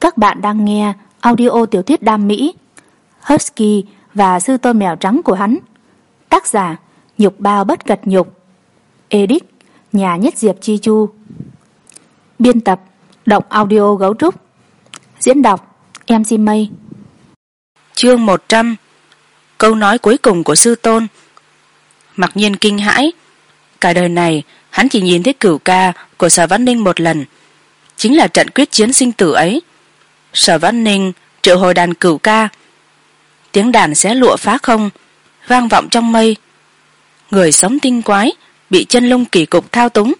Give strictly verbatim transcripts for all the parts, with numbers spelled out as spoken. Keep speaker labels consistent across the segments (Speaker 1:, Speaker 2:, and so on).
Speaker 1: Các bạn đang nghe audio tiểu thuyết đam mỹ Husky và sư tôn mèo trắng của hắn. Tác giả Nhục Bao Bất Cật Nhục. Edit Nhà Nhất Diệp Chi Chu. Biên tập Động Audio Gấu Trúc. Diễn đọc em xê Mây.
Speaker 2: Chương một trăm. Câu nói cuối cùng của sư tôn. Mặc nhiên kinh hãi. Cả đời này hắn chỉ nhìn thấy cửu ca của Sở Văn Ninh một lần, chính là trận quyết chiến sinh tử ấy. Sở Văn Ninh triệu hồi đàn cửu ca, tiếng đàn xé lụa phá không, vang vọng trong mây. Người sống tinh quái bị chân lung kỳ cục thao túng.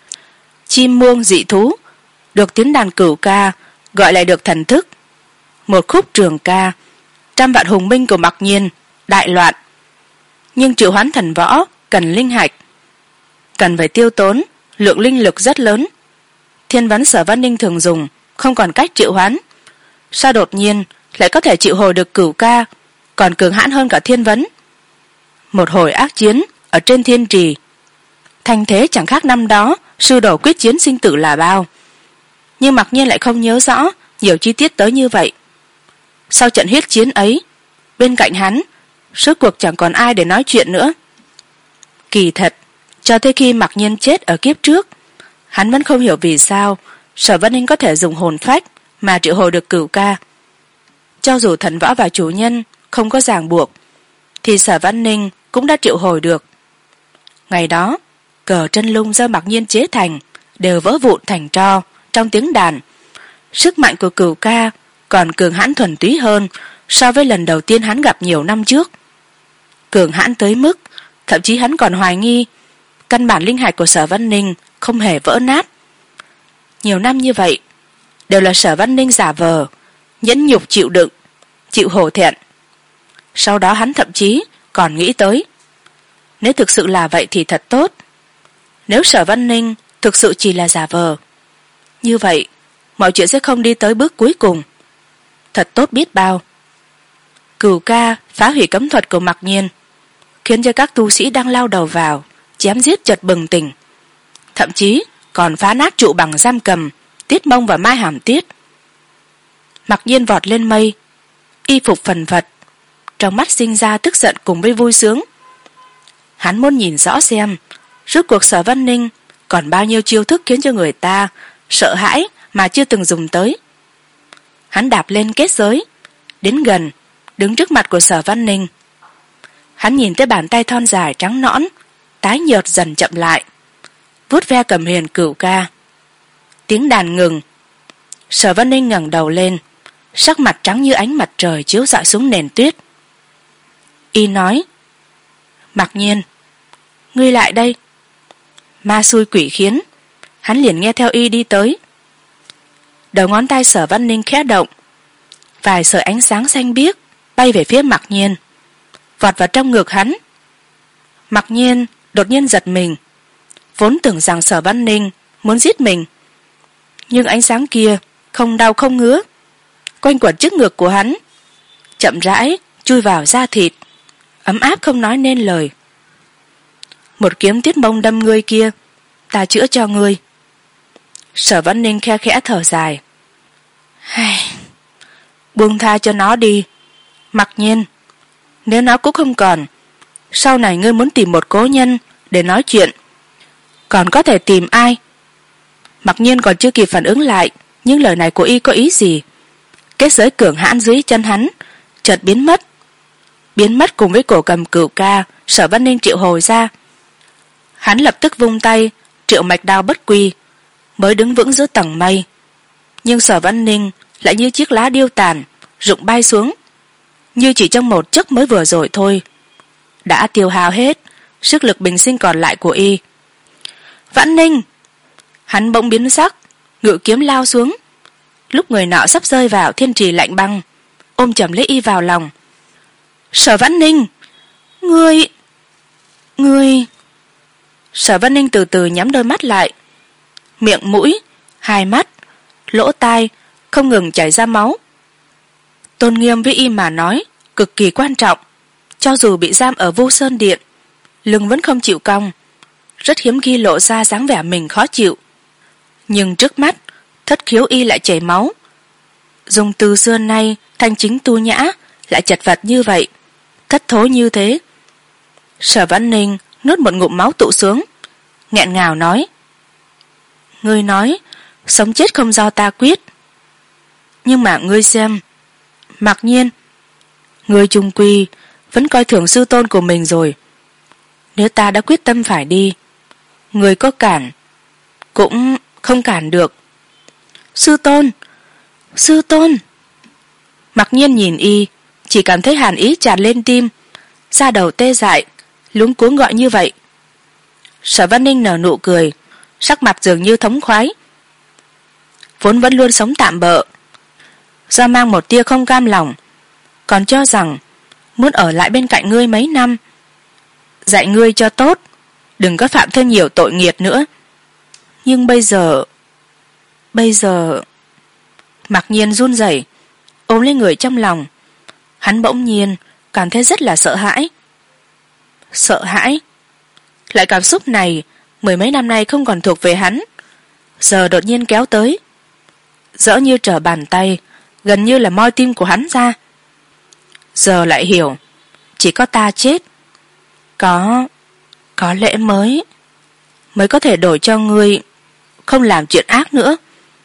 Speaker 2: Chim muông dị thú được tiếng đàn cửu ca gọi lại được thần thức. Một khúc trường ca, trăm vạn hùng binh của Mặc Nhiên đại loạn. Nhưng triệu hoán thần võ cần linh hạch, cần phải tiêu tốn lượng linh lực rất lớn. Thiên vấn Sở Văn Ninh thường dùng không còn cách triệu hoán, sao đột nhiên lại có thể triệu hồi được cửu ca, còn cường hãn hơn cả thiên vấn. Một hồi ác chiến ở trên thiên trì, thanh thế chẳng khác năm đó sư đồ quyết chiến sinh tử là bao. Nhưng Mặc Nhiên lại không nhớ rõ nhiều chi tiết tới như vậy. Sau trận huyết chiến ấy, bên cạnh hắn rốt cuộc chẳng còn ai để nói chuyện nữa. Kỳ thật, cho tới khi Mặc Nhiên chết ở kiếp trước, hắn vẫn không hiểu vì sao Sở Văn Ninh có thể dùng hồn phách mà triệu hồi được cửu ca. Cho dù thần võ và chủ nhân không có ràng buộc, thì Sở Văn Ninh cũng đã triệu hồi được. Ngày đó, cờ chân lung do Mặc Nhiên chế thành đều vỡ vụn thành tro trong tiếng đàn. Sức mạnh của cửu ca còn cường hãn thuần túy hơn so với lần đầu tiên hắn gặp nhiều năm trước. Cường hãn tới mức thậm chí hắn còn hoài nghi căn bản linh hạch của Sở Văn Ninh không hề vỡ nát. Nhiều năm như vậy đều là Sở Văn Ninh giả vờ, nhẫn nhục chịu đựng, chịu hổ thẹn. Sau đó hắn thậm chí còn nghĩ tới, nếu thực sự là vậy thì thật tốt. Nếu Sở Văn Ninh thực sự chỉ là giả vờ, như vậy mọi chuyện sẽ không đi tới bước cuối cùng. Thật tốt biết bao. Cửu ca phá hủy cấm thuật của Mặc Nhiên, khiến cho các tu sĩ đang lao đầu vào chém giết chợt bừng tỉnh, thậm chí còn phá nát trụ bằng giam cầm Tiết Mông và Mai Hàm Tiết. Mặc Nhiên vọt lên mây, y phục phần phật, trong mắt sinh ra tức giận cùng với vui sướng. Hắn muốn nhìn rõ xem rốt cuộc Sở Văn Ninh còn bao nhiêu chiêu thức khiến cho người ta sợ hãi mà chưa từng dùng tới. Hắn đạp lên kết giới, đến gần, đứng trước mặt của Sở Văn Ninh. Hắn nhìn tới bàn tay thon dài trắng nõn, tái nhợt dần chậm lại, vuốt ve cầm huyền cửu ca. Tiếng đàn ngừng. Sở Văn Ninh ngẩng đầu lên, sắc mặt trắng như ánh mặt trời chiếu rọi xuống nền tuyết. Y nói: Mặc Nhiên, ngươi lại đây. Ma xui quỷ khiến, hắn liền nghe theo y đi tới. Đầu ngón tay Sở Văn Ninh khẽ động, vài sợi ánh sáng xanh biếc bay về phía Mặc Nhiên, vọt vào trong ngực hắn. Mặc Nhiên đột nhiên giật mình, vốn tưởng rằng Sở Văn Ninh muốn giết mình, nhưng ánh sáng kia không đau không ngứa, quanh quẩn trước ngực của hắn, chậm rãi chui vào da thịt, ấm áp không nói nên lời. Một kiếm Tiết Mông đâm ngươi kia, ta chữa cho ngươi. Sở Văn Ninh khe khẽ thở dài. Buông tha cho nó đi, Mặc Nhiên. Nếu nó cũng không còn, sau này ngươi muốn tìm một cố nhân để nói chuyện, còn có thể tìm ai? Mặc Nhiên còn chưa kịp phản ứng lại những lời này của y có ý gì, kết giới cường hãn dưới chân hắn chợt biến mất, biến mất cùng với cổ cầm cửu ca Sở Văn Ninh triệu hồi ra. Hắn lập tức vung tay triệu mạch đao bất quy, mới đứng vững giữa tầng mây. Nhưng Sở Văn Ninh lại như chiếc lá điêu tàn rụng bay xuống, như chỉ trong một chốc mới vừa rồi thôi, đã tiêu hao hết sức lực bình sinh còn lại của y. Vãn Ninh! Hắn bỗng biến sắc, ngự kiếm lao xuống. Lúc người nọ sắp rơi vào thiên trì lạnh băng, ôm chầm lấy y vào lòng. Sở Vãn Ninh! Ngươi... Ngươi... Sở Văn Ninh từ từ nhắm đôi mắt lại, miệng mũi, hai mắt, lỗ tai không ngừng chảy ra máu. Tôn nghiêm với y mà nói cực kỳ quan trọng. Cho dù bị giam ở Vô Sơn Điện, lưng vẫn không chịu cong, rất hiếm khi lộ ra dáng vẻ mình khó chịu. Nhưng trước mắt thất khiếu y lại chảy máu, dùng từ xưa nay thanh chính tu nhã lại chật vật như vậy, thất thối như thế. Sở Vãn Ninh nuốt một ngụm máu tụ xuống, nghẹn ngào nói: ngươi nói sống chết không do ta quyết, nhưng mà ngươi xem, mặc nhiên ngươi chung quy vẫn coi thường sư tôn của mình rồi. Nếu ta đã quyết tâm phải đi, ngươi có cản cũng không cản được. Sư tôn, sư tôn. Mặc nhiên nhìn y, chỉ cảm thấy hàn ý tràn lên tim, da đầu tê dại, luống cuống gọi như vậy. Sở Vãn Ninh nở nụ cười, sắc mặt dường như thống khoái. Vốn vẫn luôn sống tạm bợ, do mang một tia không cam lòng, còn cho rằng muốn ở lại bên cạnh ngươi mấy năm, dạy ngươi cho tốt, đừng có phạm thêm nhiều tội nghiệp nữa. Nhưng bây giờ bây giờ Mặc nhiên run rẩy ôm lấy người trong lòng. Hắn bỗng nhiên cảm thấy rất là sợ hãi. Sợ hãi? Lại cảm xúc này mười mấy năm nay không còn thuộc về hắn, giờ đột nhiên kéo tới, rõ như trở bàn tay, gần như là moi tim của hắn ra. Giờ lại hiểu, chỉ có ta chết, có có lẽ mới mới có thể đổi cho ngươi không làm chuyện ác nữa.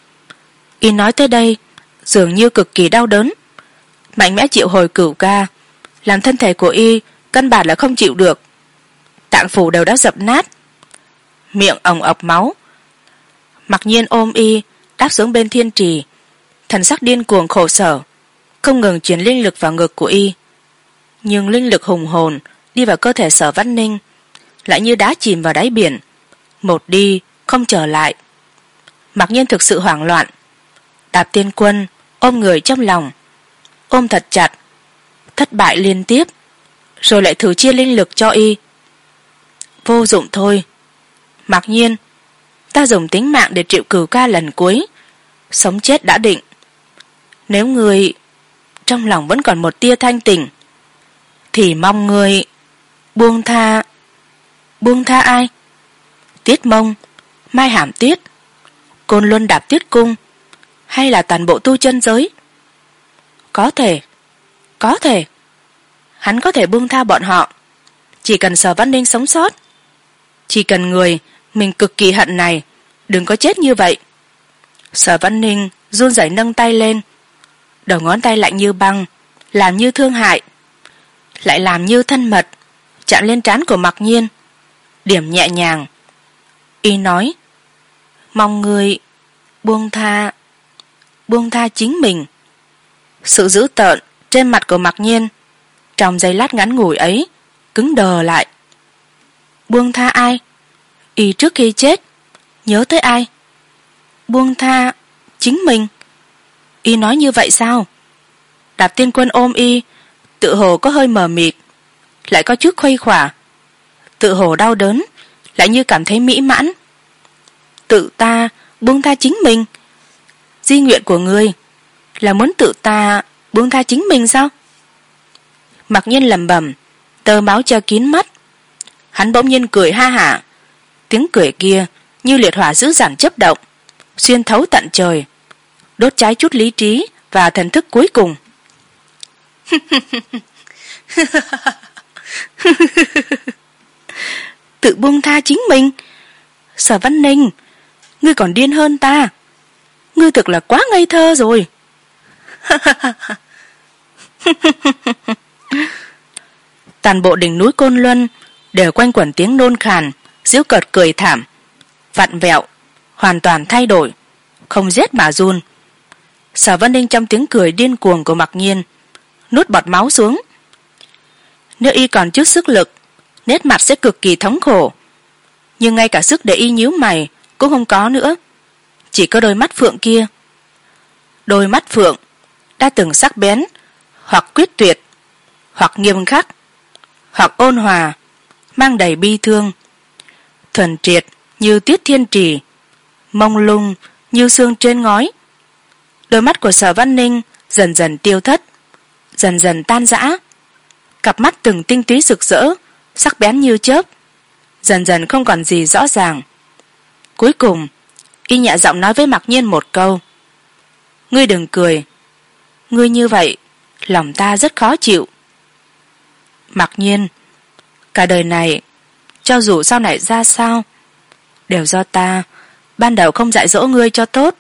Speaker 2: Y nói tới đây dường như cực kỳ đau đớn, mạnh mẽ triệu hồi Cửu Ca, làm thân thể của y căn bản là không chịu được, tạng phủ đều đã dập nát, miệng ồng ọc máu. Mặc nhiên ôm y đáp xuống bên thiên trì, thần sắc điên cuồng khổ sở, không ngừng truyền linh lực vào ngực của y. Nhưng linh lực hùng hồn đi vào cơ thể Sở Vãn Ninh lại như đá chìm vào đáy biển, một đi không trở lại. Mặc nhiên thực sự hoảng loạn. Đạp Tiên Quân ôm người trong lòng, ôm thật chặt, thất bại liên tiếp, rồi lại thử chia linh lực cho y. Vô dụng thôi. Mặc nhiên, ta dùng tính mạng để triệu Cửu Ca lần cuối, sống chết đã định. Nếu người trong lòng vẫn còn một tia thanh tỉnh, thì mong người buông tha. Buông tha ai? Tiết Mông, Mai Hàm Tiết, Côn Luân Đạp Tiết Cung, hay là toàn bộ tu chân giới? Có thể, có thể. Hắn có thể buông tha bọn họ, chỉ cần Sở Vãn Ninh sống sót, chỉ cần người mình cực kỳ hận này đừng có chết như vậy. Sở Vãn Ninh run rẩy nâng tay lên, đầu ngón tay lạnh như băng, làm như thương hại, lại làm như thân mật, chạm lên trán của Mặc Nhiên, điểm nhẹ nhàng. Y nói: mong người buông tha, buông tha chính mình. Sự dữ tợn trên mặt của Mặc Nhiên trong giây lát ngắn ngủi ấy cứng đờ lại. Buông tha ai? Y trước khi chết nhớ tới ai? Buông tha chính mình. Y nói như vậy sao? Đạp Tiên Quân ôm y, tự hồ có hơi mờ mịt, lại có chút khuây khỏa, tự hồ đau đớn, lại như cảm thấy mỹ mãn. Tự ta buông tha chính mình? Di nguyện của ngươi là muốn tự ta buông tha chính mình sao? Mặc nhiên lẩm bẩm, tơ máu che kín mắt. Hắn bỗng nhiên cười ha hả, tiếng cười kia như liệt hỏa dữ dằn chớp động, xuyên thấu tận trời, đốt cháy chút lý trí và thần thức cuối cùng. Tự buông tha chính mình? Sở Vãn Ninh, ngươi còn điên hơn ta. Ngươi thực là quá ngây thơ rồi. Toàn bộ đỉnh núi Côn Luân đều quanh quẩn tiếng nôn khàn, giễu cợt cười thảm, vặn vẹo, hoàn toàn thay đổi, không rét mà run. Sở Vãn Ninh trong tiếng cười điên cuồng của Mặc Nhiên nuốt bọt máu xuống. Nếu y còn chút sức lực, nét mặt sẽ cực kỳ thống khổ, nhưng ngay cả sức để y nhíu mày cũng không có nữa, chỉ có đôi mắt phượng kia. Đôi mắt phượng đã từng sắc bén, hoặc quyết tuyệt, hoặc nghiêm khắc, hoặc ôn hòa, mang đầy bi thương, thuần triệt như tiết thiên trì, mông lung như xương trên ngói. Đôi mắt của Sở Vãn Ninh dần dần tiêu thất, dần dần tan rã, cặp mắt từng tinh túy rực rỡ, sắc bén như chớp, dần dần không còn gì rõ ràng. Cuối cùng y nhẹ giọng nói với Mặc Nhiên một câu: ngươi đừng cười, Ngươi như vậy lòng ta rất khó chịu. Mặc nhiên, cả đời này cho dù sau này ra sao đều do ta ban đầu không dạy dỗ ngươi cho tốt.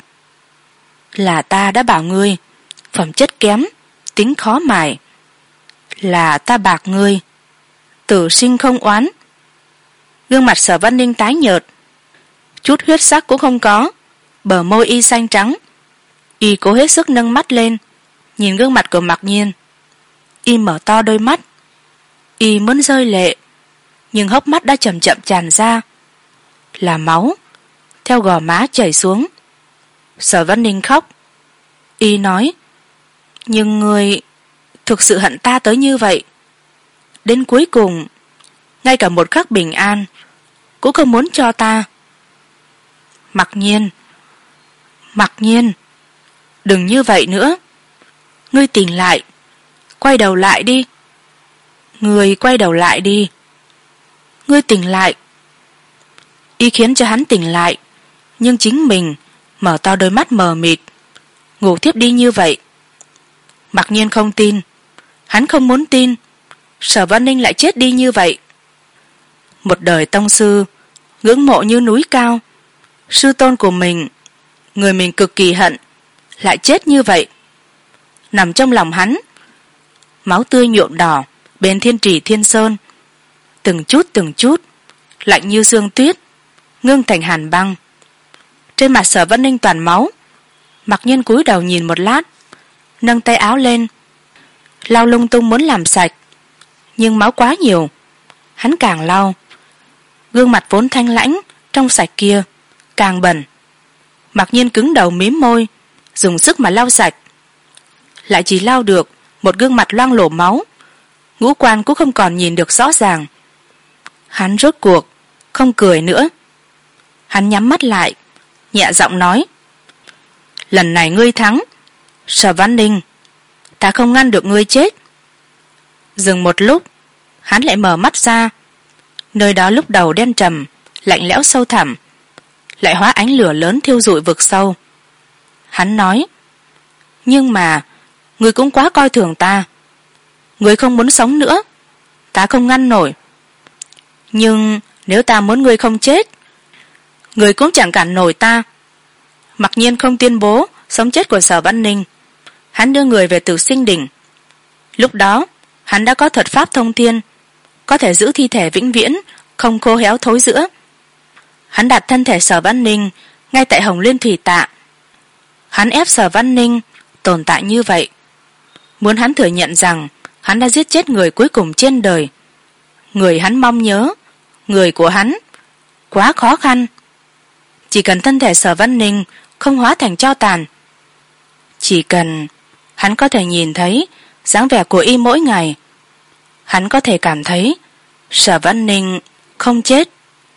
Speaker 2: Là ta đã bảo ngươi phẩm chất kém, tính khó mài. Là ta bạc ngươi, tử sinh không oán. Gương mặt Sở Văn Ninh tái nhợt, chút huyết sắc cũng không có, bờ môi y xanh trắng. Y cố hết sức nâng mắt lên nhìn gương mặt của Mặc Nhiên. Y mở to đôi mắt, y muốn rơi lệ, nhưng hốc mắt đã chậm chậm tràn ra, là máu theo gò má chảy xuống. Sở Văn Ninh khóc. Y nói, nhưng ngươi thực sự hận ta tới như vậy, đến cuối cùng ngay cả một khắc bình an cũng không muốn cho ta. Mặc Nhiên, Mặc Nhiên, đừng như vậy nữa. Ngươi tỉnh lại, quay đầu lại đi. Ngươi quay đầu lại đi. Ngươi tỉnh lại. Y khiến cho hắn tỉnh lại, nhưng chính mình mở to đôi mắt mờ mịt, ngủ thiếp đi như vậy. Mặc Nhiên không tin, hắn không muốn tin Sở Văn Ninh lại chết đi như vậy. Một đời tông sư, ngưỡng mộ như núi cao, sư tôn của mình, người mình cực kỳ hận, lại chết như vậy. Nằm trong lòng hắn, máu tươi nhuộm đỏ bên thiên trì thiên sơn, từng chút từng chút lạnh như sương tuyết, ngưng thành hàn băng. Trên mặt Sở Văn Ninh toàn máu. Mặc Nhiên cúi đầu nhìn một lát, nâng tay áo lên lau lung tung muốn làm sạch, nhưng máu quá nhiều, hắn càng lau, gương mặt vốn thanh lãnh trong sạch kia càng bẩn. Mặc Nhiên cứng đầu mím môi, dùng sức mà lau sạch, lại chỉ lau được một gương mặt loang lổ máu, ngũ quan cũng không còn nhìn được rõ ràng. Hắn rốt cuộc không cười nữa. Hắn nhắm mắt lại, nhẹ giọng nói, lần này ngươi thắng, Sở Văn Ninh, ta không ngăn được ngươi chết. Dừng một lúc, hắn lại mở mắt ra. Nơi đó lúc đầu đen trầm, lạnh lẽo sâu thẳm, lại hóa ánh lửa lớn thiêu rụi vực sâu. Hắn nói, nhưng mà ngươi cũng quá coi thường ta. Ngươi không muốn sống nữa, ta không ngăn nổi. Nhưng nếu ta muốn ngươi không chết, ngươi cũng chẳng cản nổi ta. Mặc Nhiên không tuyên bố sống chết của Sở Văn Ninh. Hắn đưa người về Tử Sinh Đỉnh. Lúc đó hắn đã có thuật pháp thông thiên, có thể giữ thi thể vĩnh viễn không khô héo thối rữa. Hắn đặt thân thể Sở Văn Ninh ngay tại Hồng Liên Thủy Tạ. Hắn ép Sở Văn Ninh tồn tại như vậy, muốn hắn thừa nhận rằng hắn đã giết chết người cuối cùng trên đời, người hắn mong nhớ, người của hắn. Quá khó khăn. Chỉ cần thân thể Sở Văn Ninh không hóa thành tro tàn, chỉ cần hắn có thể nhìn thấy dáng vẻ của y mỗi ngày, hắn có thể cảm thấy Sở Văn Ninh không chết.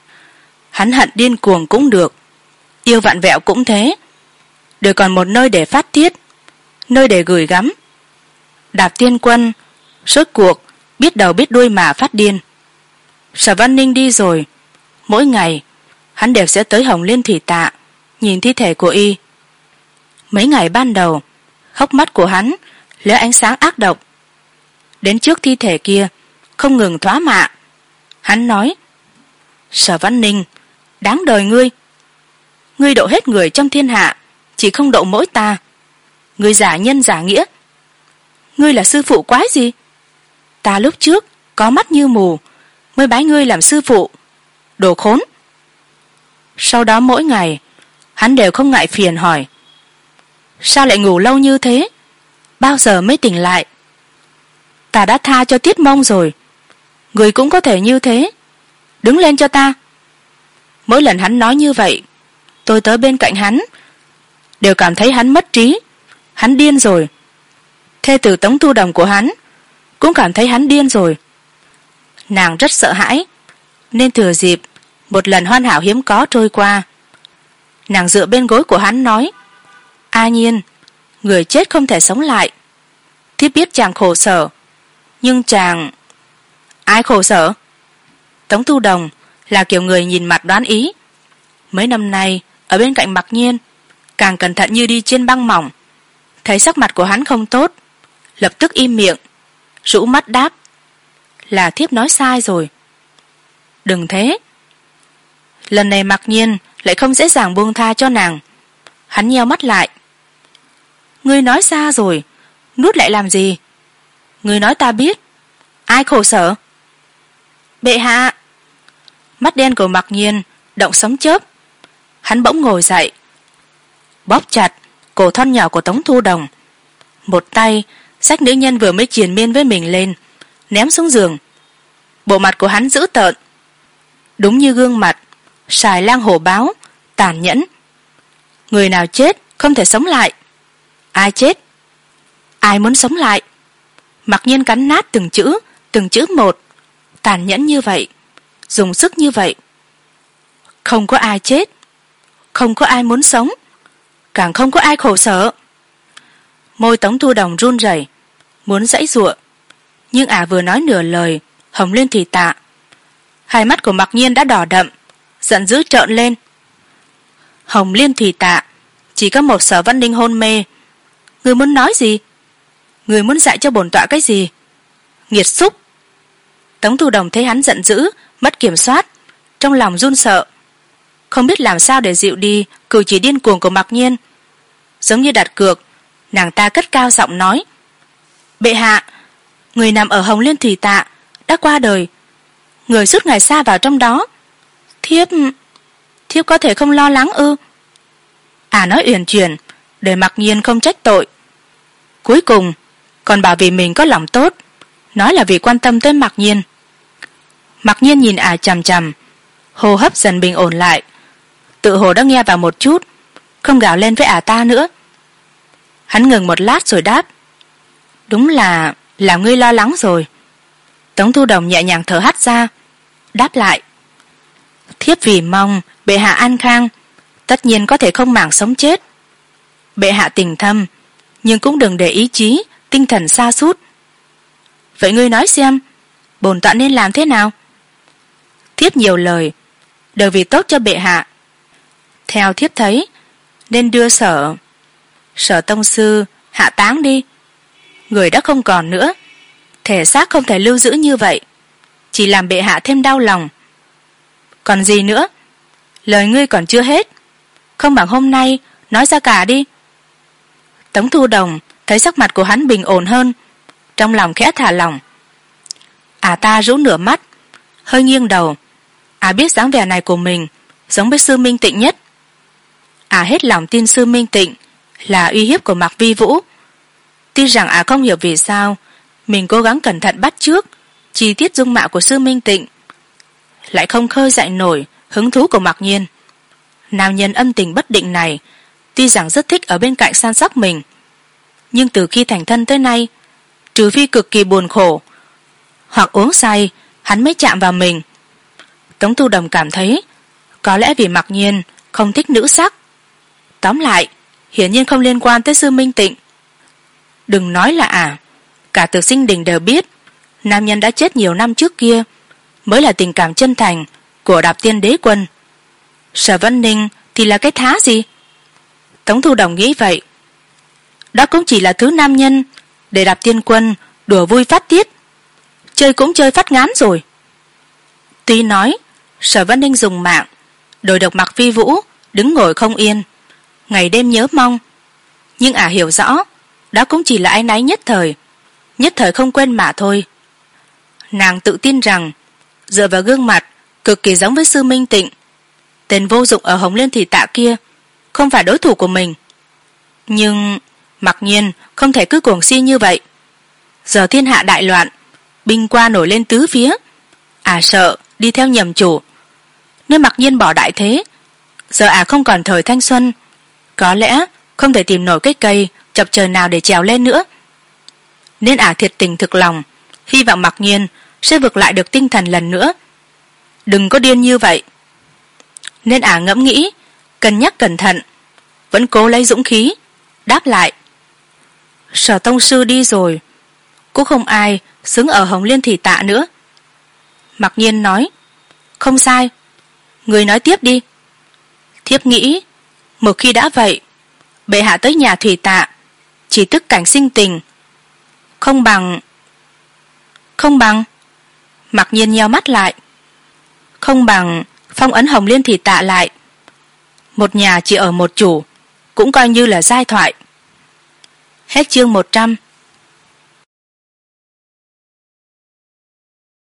Speaker 2: Hắn hận điên cuồng cũng được, yêu vặn vẹo cũng thế, đều còn một nơi để phát tiết, nơi để gửi gắm. Đạp Tiên Quân rốt cuộc biết đầu biết đuôi mà phát điên. Sở Văn Ninh đi rồi, mỗi ngày hắn đều sẽ tới Hồng Liên Thủy Tạ nhìn thi thể của y. Mấy ngày ban đầu, hốc mắt của hắn lóe ánh sáng ác độc, đến trước thi thể kia không ngừng thoá mạ. Hắn nói, Sở Văn Ninh, đáng đời ngươi. Ngươi độ hết người trong thiên hạ, chỉ không độ mỗi ta. Ngươi giả nhân giả nghĩa. Ngươi là sư phụ quái gì? Ta lúc trước có mắt như mù mới bái ngươi làm sư phụ. Đồ khốn. Sau đó mỗi ngày hắn đều không ngại phiền hỏi, sao lại ngủ lâu như thế? Bao giờ mới tỉnh lại? Ta đã tha cho Tiết Mông rồi, người cũng có thể như thế. Đứng lên cho ta. Mỗi lần hắn nói như vậy, tôi tới bên cạnh hắn đều cảm thấy hắn mất trí, hắn điên rồi. Thê tử Tống Thu Đồng của hắn cũng cảm thấy hắn điên rồi. Nàng rất sợ hãi, nên thừa dịp một lần hoàn hảo hiếm có trôi qua, nàng dựa bên gối của hắn nói, A Nhiên, người chết không thể sống lại. Thiếp biết chàng khổ sở, nhưng chàng... Ai khổ sở? Tống Thu Đồng là kiểu người nhìn mặt đoán ý. Mấy năm nay ở bên cạnh Mặc Nhiên, càng cẩn thận như đi trên băng mỏng. thấy sắc mặt của hắn không tốt, lập tức im miệng, rũ mắt đáp: là thiếp nói sai rồi. Đừng thế. Lần này Mặc Nhiên lại không dễ dàng buông tha cho nàng. Hắn nheo mắt lại. Ngươi nói xa rồi, nuốt lại làm gì? Ngươi nói ta biết, ai khổ sở? Bệ hạ. Mắt đen của Mặc Nhiên động sấm chớp. Hắn bỗng ngồi dậy, bóp chặt cổ thon nhỏ của Tống Thu Đồng, một tay xách nữ nhân vừa mới triền miên với mình lên, ném xuống giường. Bộ mặt của hắn dữ tợn, đúng như gương mặt Sài Lang hổ báo, tàn nhẫn. Người nào chết không thể sống lại. Ai chết? Ai muốn sống lại? Mặc Nhiên cắn nát từng chữ, từng chữ một. Tàn nhẫn như vậy, dùng sức như vậy. Không có ai chết, không có ai muốn sống, càng không có ai khổ sở. Môi Tống Thu Đồng run rẩy, muốn giãy giụa, nhưng ả vừa nói nửa lời, hồng lên thì tạ. Hai mắt của Mặc Nhiên đã đỏ đậm, giận dữ trợn lên. Hồng Liên Thủy Tạ, chỉ có một Sở Văn Ninh hôn mê. Người muốn nói gì? Người muốn dạy cho bổn tọa cái gì? Nghiệt xúc! Tống Thu Đồng thấy hắn giận dữ, mất kiểm soát, trong lòng run sợ, không biết làm sao để dịu đi cử chỉ điên cuồng của Mặc Nhiên. Giống như đặt cược, nàng ta cất cao giọng nói: Bệ hạ, người nằm ở Hồng Liên Thủy Tạ đã qua đời, người suốt ngày xa vào trong đó. Thiếp thiếp có thể không lo lắng ư? À nói uyển chuyển để Mặc Nhiên không trách tội, cuối cùng còn bảo vì mình có lòng tốt, nói là vì quan tâm tới Mặc Nhiên. Mặc Nhiên nhìn ả à chằm chằm, hô hấp dần bình ổn lại, tự hồ đã nghe vào một chút, không gào lên với ả à ta nữa. Hắn ngừng một lát rồi đáp: Đúng là làm ngươi lo lắng rồi. Tống Thu Đồng nhẹ nhàng thở hắt ra, đáp lại: Thiếp vì mong bệ hạ an khang, tất nhiên có thể không màng sống chết. Bệ hạ tình thâm, nhưng cũng đừng để ý chí tinh thần sa sút. Vậy ngươi nói xem, bổn tọa nên làm thế nào? Thiếp nhiều lời đều vì tốt cho bệ hạ. Theo thiếp thấy, nên đưa sở sở tông sư hạ táng đi. Người đã không còn nữa, thể xác không thể lưu giữ như vậy, chỉ làm bệ hạ thêm đau lòng. Còn gì nữa? Lời ngươi còn chưa hết, không bằng hôm nay nói ra cả đi. Tống Thu Đồng thấy sắc mặt của hắn bình ổn hơn, trong lòng khẽ thả lỏng. À ta rũ nửa mắt, hơi nghiêng đầu. À biết dáng vẻ này của mình giống với Sư Minh Tịnh nhất. À hết lòng tin Sư Minh Tịnh là uy hiếp của Mạc Vi Vũ. Tuy rằng à không hiểu vì sao mình cố gắng cẩn thận bắt chước chi tiết dung mạo của Sư Minh Tịnh, lại không khơi dậy nổi hứng thú của Mặc Nhiên. Nam nhân âm tình bất định này tuy rằng rất thích ở bên cạnh săn sóc mình, nhưng từ khi thành thân tới nay, trừ phi cực kỳ buồn khổ hoặc uống say, hắn mới chạm vào mình. Tống Thu Đồng cảm thấy có lẽ vì Mặc Nhiên không thích nữ sắc. Tóm lại, hiển nhiên không liên quan tới Sư Minh Tịnh. Đừng nói là à, cả Từ Sinh Đình đều biết nam nhân đã chết nhiều năm trước kia mới là tình cảm chân thành của Đạp Tiên Đế Quân. Sở Văn Ninh thì là cái thá gì? Tống Thu Đồng nghĩ vậy. Đó cũng chỉ là thứ nam nhân để Đạp Tiên Quân đùa vui phát tiết, chơi cũng chơi phát ngán rồi. Tuy nói Sở Văn Ninh dùng mạng đổi độc Mạc Vi Vũ đứng ngồi không yên, ngày đêm nhớ mong, nhưng ả hiểu rõ đó cũng chỉ là áy náy nhất thời, nhất thời không quên mà thôi. Nàng tự tin rằng dựa vào gương mặt cực kỳ giống với Sư Minh Tịnh, tên vô dụng ở Hồng Liên Thủy Tạ kia không phải đối thủ của mình. Nhưng Mặc Nhiên không thể cứ cuồng si như vậy. Giờ thiên hạ đại loạn, binh qua nổi lên tứ phía, à sợ đi theo nhầm chủ. Nếu Mặc Nhiên bỏ đại thế, giờ à không còn thời thanh xuân, có lẽ không thể tìm nổi cái cây chọc trời nào để trèo lên nữa. Nên ả thiệt tình thực lòng hy vọng Mặc Nhiên sẽ vực lại được tinh thần lần nữa. Đừng có điên như vậy. Nên ả ngẫm nghĩ, cân nhắc cẩn thận, vẫn cố lấy dũng khí đáp lại: Sở tông sư đi rồi, cũng không ai xứng ở Hồng Liên Thủy Tạ nữa. Mặc Nhiên nói: Không sai, người nói tiếp đi. Thiếp nghĩ một khi đã vậy, bệ hạ tới nhà Thủy Tạ chỉ tức cảnh sinh tình. Không bằng... Không bằng... Mặc nhiên nheo mắt lại. Không bằng phong ấn Hồng Liên Thị Tạ lại. Một nhà chỉ ở một chủ, cũng coi như là giai thoại. Hết chương một trăm.